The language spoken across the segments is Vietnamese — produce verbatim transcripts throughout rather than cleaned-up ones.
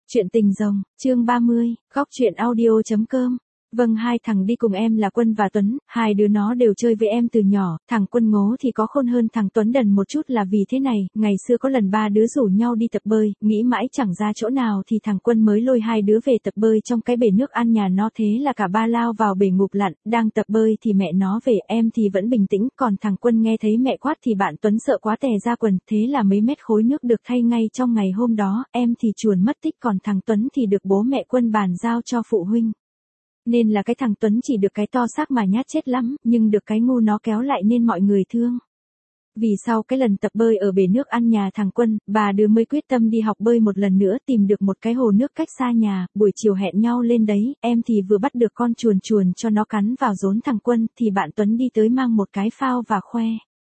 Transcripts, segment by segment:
Chuyện tình rồng, chương ba mươi, góc chuyện audio chấm com. Vâng, hai thằng đi cùng em là Quân và Tuấn, hai đứa nó đều chơi với em từ nhỏ, thằng Quân ngố thì có khôn hơn thằng Tuấn đần một chút là vì thế này, ngày xưa có lần ba đứa rủ nhau đi tập bơi, nghĩ mãi chẳng ra chỗ nào thì thằng Quân mới lôi hai đứa về tập bơi trong cái bể nước ăn nhà nó, thế là cả ba lao vào bể ngụp lặn, đang tập bơi thì mẹ nó về, em thì vẫn bình tĩnh, còn thằng Quân nghe thấy mẹ quát thì bạn Tuấn sợ quá tè ra quần, thế là mấy mét khối nước được thay ngay trong ngày hôm đó, em thì chuồn mất tích còn thằng Tuấn thì được bố mẹ Quân bàn giao cho phụ huynh. Nên là cái thằng Tuấn chỉ được cái to xác mà nhát chết lắm, nhưng được cái ngu nó kéo lại nên mọi người thương. Vì sau cái lần tập bơi ở bể nước ăn nhà thằng Quân, bà đứa mới quyết tâm đi học bơi một lần nữa, tìm được một cái hồ nước cách xa nhà, buổi chiều hẹn nhau lên đấy, em thì vừa bắt được con chuồn chuồn cho nó cắn vào rốn thằng Quân, thì bạn Tuấn đi tới mang một cái phao và khoe.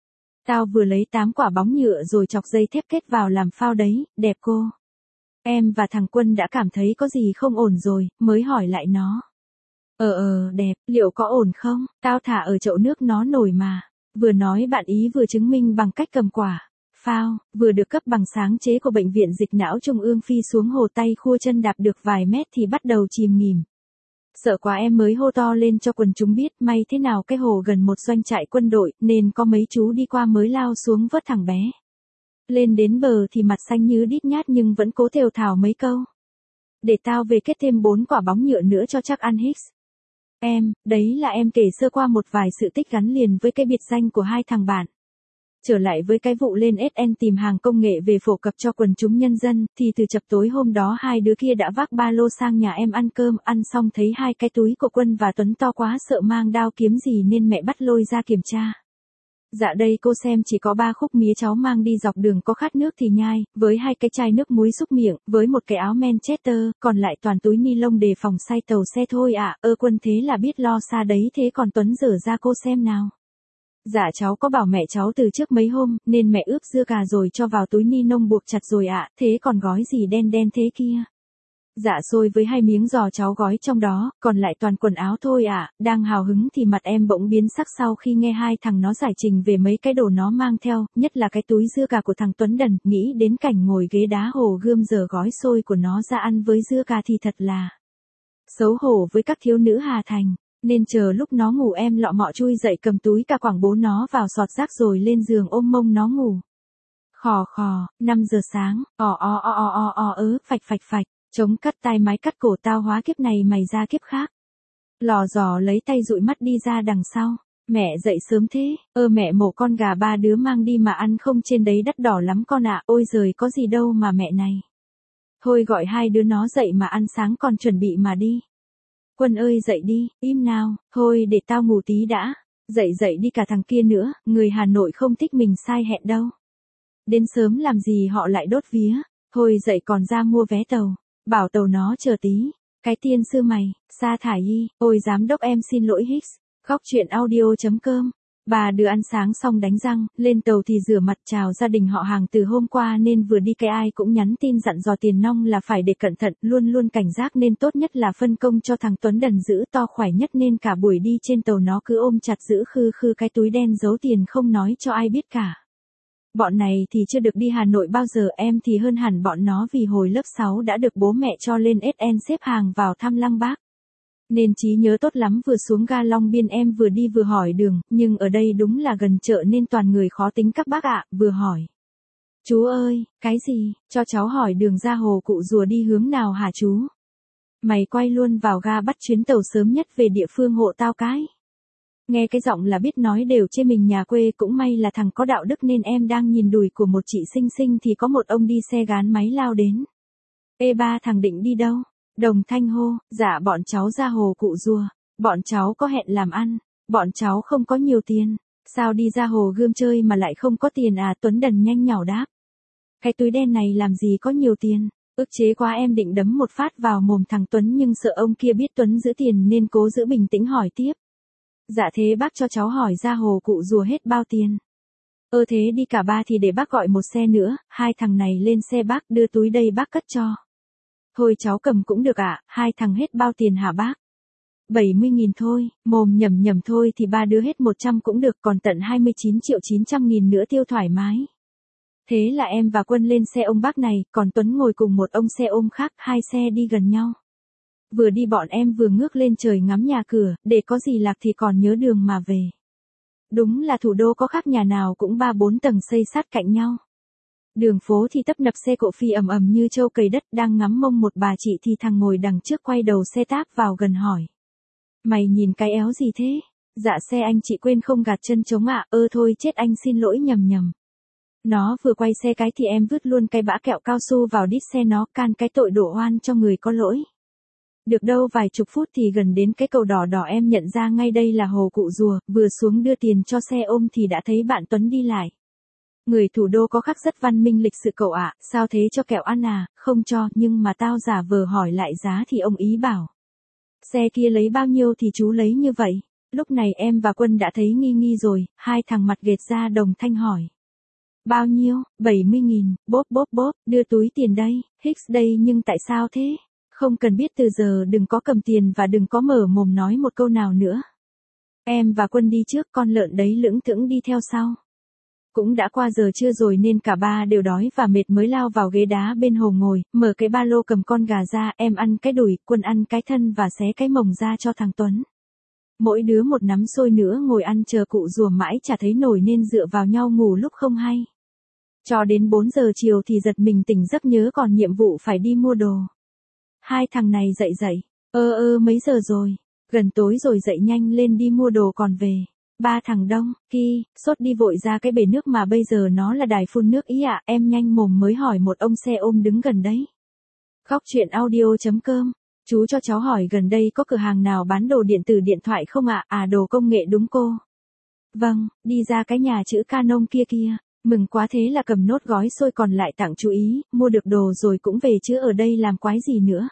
Tao vừa lấy tám quả bóng nhựa rồi chọc dây thép kết vào làm phao đấy, đẹp cô. Em và thằng Quân đã cảm thấy có gì không ổn rồi, mới hỏi lại nó. Ờ ờ, đẹp, liệu có ổn không? Tao thả ở chậu nước nó nổi mà. Vừa nói bạn ý vừa chứng minh bằng cách cầm quả phao, vừa được cấp bằng sáng chế của Bệnh viện Dịch não Trung ương phi xuống hồ, tay khua chân đạp được vài mét thì bắt đầu chìm nghỉm. Sợ quá em mới hô to lên cho quần chúng biết, may thế nào cái hồ gần một doanh trại quân đội, nên có mấy chú đi qua mới lao xuống vớt thằng bé. Lên đến bờ thì mặt xanh như đít nhát nhưng vẫn cố thều thào mấy câu. Để tao về kết thêm bốn quả bóng nhựa nữa cho chắc ăn Hicks. Em, đấy là em kể sơ qua một vài sự tích gắn liền với cái biệt danh của hai thằng bạn. Trở lại với cái vụ lên ét en tìm hàng công nghệ về phổ cập cho quần chúng nhân dân, thì từ chập tối hôm đó hai đứa kia đã vác ba lô sang nhà em ăn cơm, ăn xong thấy hai cái túi của Quân và Tuấn to quá sợ mang đao kiếm gì nên mẹ bắt lôi ra kiểm tra. Dạ đây cô xem, chỉ có ba khúc mía cháu mang đi dọc đường, có khát nước thì nhai, với hai cái chai nước muối xúc miệng, với một cái áo Manchester, còn lại toàn túi ni lông đề phòng say tàu xe thôi ạ. À. Ơ Quân thế là biết lo xa đấy, thế còn Tuấn dở ra cô xem nào. Dạ cháu có bảo mẹ cháu từ trước mấy hôm, nên mẹ ướp dưa cà rồi cho vào túi ni lông buộc chặt rồi ạ, à. Thế còn gói gì đen đen thế kia? Dạ xôi với hai miếng giò cháu gói trong đó, còn lại toàn quần áo thôi ạ. À. Đang hào hứng thì mặt em bỗng biến sắc sau khi nghe hai thằng nó giải trình về mấy cái đồ nó mang theo, nhất là cái túi dưa cà của thằng Tuấn đần, nghĩ đến cảnh ngồi ghế đá hồ Gươm giờ gói xôi của nó ra ăn với dưa cà thì thật là xấu hổ với các thiếu nữ Hà Thành. Nên chờ lúc nó ngủ em lọ mọ chui dậy cầm túi cà quảng bố nó vào sọt rác rồi lên giường ôm mông nó ngủ. Khò khò, năm giờ sáng, ò o o o o o ớ, phạch phạch phạch. Chống cắt tai máy cắt cổ tao, hóa kiếp này mày ra kiếp khác. Lò giò lấy tay dụi mắt đi ra đằng sau. Mẹ dậy sớm thế, ơ mẹ mổ con gà ba đứa mang đi mà ăn không, trên đấy đắt đỏ lắm con ạ, à. Ôi giời có gì đâu mà mẹ này. Thôi gọi hai đứa nó dậy mà ăn sáng, còn chuẩn bị mà đi. Quân ơi dậy đi, im nào, thôi để tao ngủ tí đã. Dậy dậy đi, cả thằng kia nữa, người Hà Nội không thích mình sai hẹn đâu. Đến sớm làm gì họ lại đốt vía, thôi dậy còn ra mua vé tàu. Bảo tàu nó chờ tí. Cái tiên sư mày, sa thải y, ôi giám đốc em xin lỗi Hicks. Góc chuyện audio chấm com. Bà đưa ăn sáng xong đánh răng, lên tàu thì rửa mặt chào gia đình họ hàng từ hôm qua, nên vừa đi cái ai cũng nhắn tin dặn dò tiền nong là phải để cẩn thận, luôn luôn cảnh giác, nên tốt nhất là phân công cho thằng Tuấn đần giữ to khỏe nhất, nên cả buổi đi trên tàu nó cứ ôm chặt giữ khư khư cái túi đen giấu tiền không nói cho ai biết cả. Bọn này thì chưa được đi Hà Nội bao giờ, em thì hơn hẳn bọn nó vì hồi lớp sáu đã được bố mẹ cho lên ét en xếp hàng vào thăm Lăng Bác. Nên trí nhớ tốt lắm, vừa xuống ga Long Biên em vừa đi vừa hỏi đường, nhưng ở đây đúng là gần chợ nên toàn người khó tính các bác ạ, vừa hỏi. Chú ơi, cái gì, cho cháu hỏi đường ra hồ Cụ Rùa đi hướng nào hả chú? Mày quay luôn vào ga bắt chuyến tàu sớm nhất về địa phương hộ tao cái. Nghe cái giọng là biết nói đều chê mình nhà quê, cũng may là thằng có đạo đức nên em đang nhìn đùi của một chị xinh xinh thì có một ông đi xe gán máy lao đến. Ê ba, thằng định đi đâu? Đồng Thanh hô, dạ bọn cháu ra hồ Cụ Rùa, bọn cháu có hẹn làm ăn, bọn cháu không có nhiều tiền. Sao đi ra hồ Gươm chơi mà lại không có tiền à? Tuấn đần nhanh nhảu đáp. Cái túi đen này làm gì có nhiều tiền, ức chế quá em định đấm một phát vào mồm thằng Tuấn nhưng sợ ông kia biết Tuấn giữ tiền nên cố giữ bình tĩnh hỏi tiếp. Dạ thế bác cho cháu hỏi ra hồ Cụ Rùa hết bao tiền? Ơ thế đi cả ba thì để bác gọi một xe nữa, hai thằng này lên xe bác đưa túi đây bác cất cho. Thôi cháu cầm cũng được ạ, à, hai thằng hết bao tiền hả bác? bảy mươi nghìn thôi, mồm nhầm nhầm thôi thì ba đứa hết một trăm cũng được, còn tận hai mươi chín triệu chín trăm nghìn nữa tiêu thoải mái. Thế là em và Quân lên xe ông bác này, còn Tuấn ngồi cùng một ông xe ôm khác, hai xe đi gần nhau. Vừa đi bọn em vừa ngước lên trời ngắm nhà cửa, để có gì lạc thì còn nhớ đường mà về. Đúng là thủ đô có khác nhà nào cũng ba bốn tầng xây sát cạnh nhau. Đường phố thì tấp nập xe cộ phi ầm ầm như trâu cầy đất, đang ngắm mông một bà chị thì thằng ngồi đằng trước quay đầu xe táp vào gần hỏi. Mày nhìn cái éo gì thế? Dạ xe anh chị quên không gạt chân trống ạ, ơ thôi chết anh xin lỗi nhầm nhầm. Nó vừa quay xe cái thì em vứt luôn cái bã kẹo cao su vào đít xe nó, can cái tội đổ oan cho người có lỗi. Được đâu vài chục phút thì gần đến cái cầu đỏ đỏ em nhận ra ngay đây là Hồ Cụ Rùa, vừa xuống đưa tiền cho xe ôm thì đã thấy bạn Tuấn đi lại. Người thủ đô có khắc rất văn minh lịch sự cậu ạ, sao thế cho kẹo ăn à, không cho, nhưng mà tao giả vờ hỏi lại giá thì ông ý bảo. Xe kia lấy bao nhiêu thì chú lấy như vậy. Lúc này em và Quân đã thấy nghi nghi rồi, hai thằng mặt ghệt ra đồng thanh hỏi. Bao nhiêu, bảy mươi nghìn, bốp bốp bốp, đưa túi tiền đây, Hicks đây nhưng tại sao thế? Không cần biết từ giờ đừng có cầm tiền và đừng có mở mồm nói một câu nào nữa. Em và Quân đi trước, con lợn đấy lững thững đi theo sau. Cũng đã qua giờ trưa rồi nên cả ba đều đói và mệt mới lao vào ghế đá bên hồ ngồi, mở cái ba lô cầm con gà ra, em ăn cái đùi, Quân ăn cái thân và xé cái mồng ra cho thằng Tuấn. Mỗi đứa một nắm xôi nữa ngồi ăn chờ cụ rùa mãi chả thấy nổi nên dựa vào nhau ngủ lúc không hay. Cho đến bốn giờ chiều thì giật mình tỉnh giấc nhớ còn nhiệm vụ phải đi mua đồ. Hai thằng này dậy dậy, ơ ơ mấy giờ rồi, gần tối rồi dậy nhanh lên đi mua đồ còn về. Ba thằng đông, ki, sốt đi vội ra cái bể nước mà bây giờ nó là đài phun nước ý ạ, em nhanh mồm mới hỏi một ông xe ôm đứng gần đấy. Góc chuyện audio.com, chú cho cháu hỏi gần đây có cửa hàng nào bán đồ điện tử điện thoại không ạ, à? à đồ công nghệ đúng cô. Vâng, đi ra cái nhà chữ Canon kia kia, mừng quá thế là cầm nốt gói xôi còn lại tặng chú ý, mua được đồ rồi cũng về chứ ở đây làm quái gì nữa.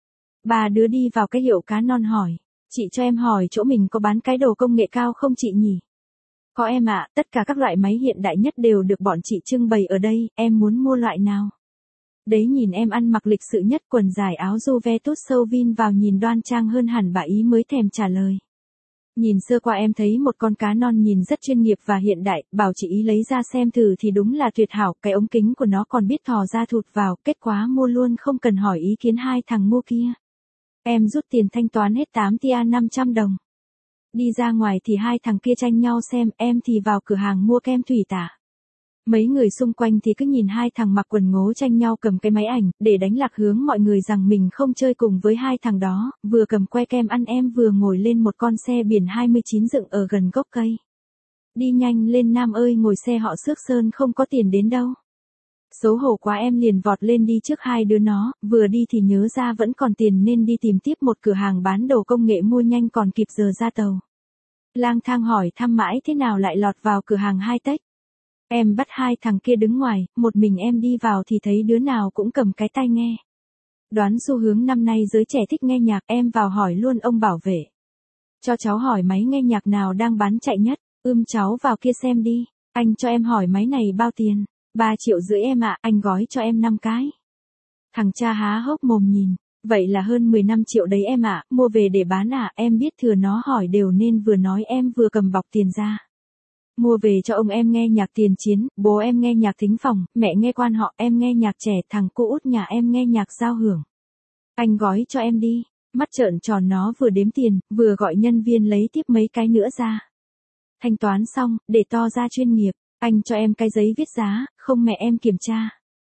Ba đứa đi vào cái hiệu cá non hỏi. Chị cho em hỏi chỗ mình có bán cái đồ công nghệ cao không chị nhỉ? Có em ạ, tất cả các loại máy hiện đại nhất đều được bọn chị trưng bày ở đây, em muốn mua loại nào? Đấy nhìn em ăn mặc lịch sự nhất, quần dài áo Juventus sâu vin vào nhìn đoan trang hơn hẳn, bà ý mới thèm trả lời. Nhìn sơ qua em thấy một con cá non nhìn rất chuyên nghiệp và hiện đại, bảo chị ý lấy ra xem thử thì đúng là tuyệt hảo, cái ống kính của nó còn biết thò ra thụt vào, kết quả mua luôn không cần hỏi ý kiến hai thằng ngu kia. Em rút tiền thanh toán hết tám tia năm trăm đồng. Đi ra ngoài thì hai thằng kia tranh nhau xem, em thì vào cửa hàng mua kem thủy tả. Mấy người xung quanh thì cứ nhìn hai thằng mặc quần ngố tranh nhau cầm cái máy ảnh, để đánh lạc hướng mọi người rằng mình không chơi cùng với hai thằng đó, vừa cầm que kem ăn em vừa ngồi lên một con xe biển hai mươi chín dựng ở gần gốc cây. Đi nhanh lên Nam ơi, ngồi xe họ xước sơn không có tiền đến đâu. Xấu hổ quá em liền vọt lên đi trước hai đứa nó, vừa đi thì nhớ ra vẫn còn tiền nên đi tìm tiếp một cửa hàng bán đồ công nghệ mua nhanh còn kịp giờ ra tàu. Lang thang hỏi thăm mãi thế nào lại lọt vào cửa hàng Hi-Tech. Em bắt hai thằng kia đứng ngoài, một mình em đi vào thì thấy đứa nào cũng cầm cái tai nghe. Đoán xu hướng năm nay giới trẻ thích nghe nhạc, em vào hỏi luôn ông bảo vệ. Cho cháu hỏi máy nghe nhạc nào đang bán chạy nhất, ưm cháu vào kia xem đi, anh cho em hỏi máy này bao tiền. Ba triệu rưỡi em ạ, anh gói cho em năm cái. Thằng cha há hốc mồm nhìn, vậy là hơn mười lăm triệu đấy em ạ, mua về để bán à, em biết thừa nó hỏi đều nên vừa nói em vừa cầm bọc tiền ra. Mua về cho ông em nghe nhạc tiền chiến, bố em nghe nhạc thính phòng, mẹ nghe quan họ, em nghe nhạc trẻ, thằng cu út nhà em nghe nhạc giao hưởng. Anh gói cho em đi, mắt trợn tròn nó vừa đếm tiền, vừa gọi nhân viên lấy tiếp mấy cái nữa ra. Thanh toán xong, để to ra chuyên nghiệp. Anh cho em cái giấy viết giá, không mẹ em kiểm tra.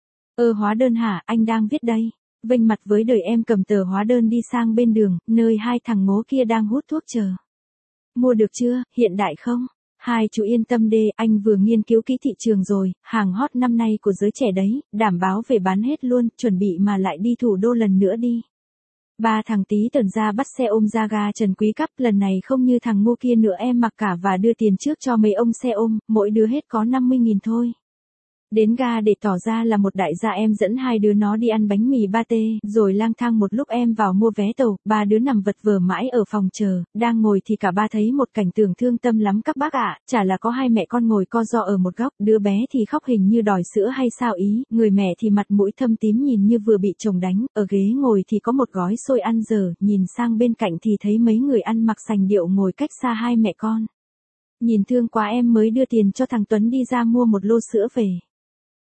Ơ hóa đơn hả, anh đang viết đây. Vênh mặt với đời em cầm tờ hóa đơn đi sang bên đường, nơi hai thằng ngố kia đang hút thuốc chờ. Mua được chưa, hiện đại không? Hai chú yên tâm đi, anh vừa nghiên cứu kỹ thị trường rồi, hàng hot năm nay của giới trẻ đấy, đảm bảo về bán hết luôn, chuẩn bị mà lại đi thủ đô lần nữa đi. Ba thằng tí tẩn ra bắt xe ôm ra ga Trần Quý Cắp, lần này không như thằng ngu kia nữa em mặc cả và đưa tiền trước cho mấy ông xe ôm, mỗi đứa hết có năm mươi nghìn thôi. Đến ga để tỏ ra là một đại gia em dẫn hai đứa nó đi ăn bánh mì pate, rồi lang thang một lúc em vào mua vé tàu, ba đứa nằm vật vờ mãi ở phòng chờ, đang ngồi thì cả ba thấy một cảnh tượng thương tâm lắm các bác ạ, chả là có hai mẹ con ngồi co ro ở một góc, đứa bé thì khóc hình như đòi sữa hay sao ý, người mẹ thì mặt mũi thâm tím nhìn như vừa bị chồng đánh, ở ghế ngồi thì có một gói xôi ăn dở, nhìn sang bên cạnh thì thấy mấy người ăn mặc sành điệu ngồi cách xa hai mẹ con. Nhìn thương quá em mới đưa tiền cho thằng Tuấn đi ra mua một lô sữa về.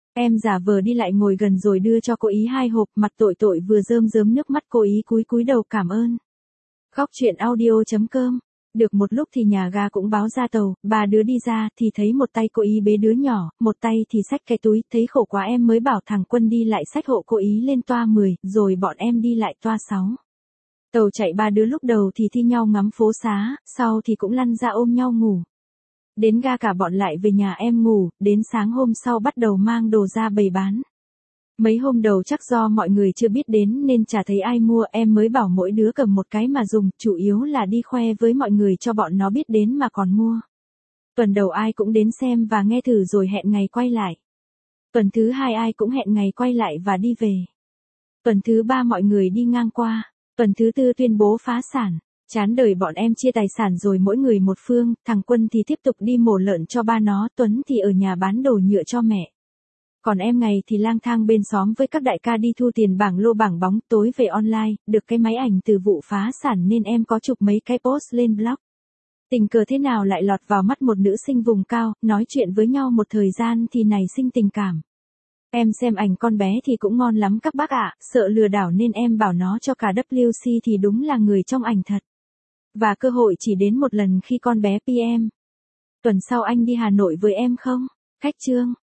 Em giả vờ đi lại ngồi gần rồi đưa cho cô ý hai hộp, mặt tội tội vừa rơm rớm nước mắt, cô ý cúi cúi đầu cảm ơn. Góc truyện audio.com. Được một lúc thì nhà ga cũng báo ra tàu, ba đứa đi ra thì thấy một tay cô ý bế đứa nhỏ, một tay thì xách cái túi, thấy khổ quá em mới bảo thằng Quân đi lại xách hộ cô ý lên toa mười, rồi bọn em đi lại toa sáu. Tàu chạy ba đứa lúc đầu thì thi nhau ngắm phố xá, sau thì cũng lăn ra ôm nhau ngủ. Đến ga cả bọn lại về nhà em ngủ, đến sáng hôm sau bắt đầu mang đồ ra bày bán. Mấy hôm đầu chắc do mọi người chưa biết đến nên chả thấy ai mua, em mới bảo mỗi đứa cầm một cái mà dùng, chủ yếu là đi khoe với mọi người cho bọn nó biết đến mà còn mua. Tuần đầu ai cũng đến xem và nghe thử rồi hẹn ngày quay lại. Tuần thứ hai ai cũng hẹn ngày quay lại và đi về. Tuần thứ ba mọi người đi ngang qua. Tuần thứ tư tuyên bố phá sản. Chán đời bọn em chia tài sản rồi mỗi người một phương, thằng Quân thì tiếp tục đi mổ lợn cho ba nó, Tuấn thì ở nhà bán đồ nhựa cho mẹ. Còn em ngày thì lang thang bên xóm với các đại ca đi thu tiền bảng lô bảng bóng, tối về online, được cái máy ảnh từ vụ phá sản nên em có chụp mấy cái post lên blog. Tình cờ thế nào lại lọt vào mắt một nữ sinh vùng cao, nói chuyện với nhau một thời gian thì nảy sinh tình cảm. Em xem ảnh con bé thì cũng ngon lắm các bác ạ, sợ lừa đảo nên em bảo nó cho cả W C thì đúng là người trong ảnh thật. Và cơ hội chỉ đến một lần khi con bé pê em. Tuần sau anh đi Hà Nội với em không? Khách trương.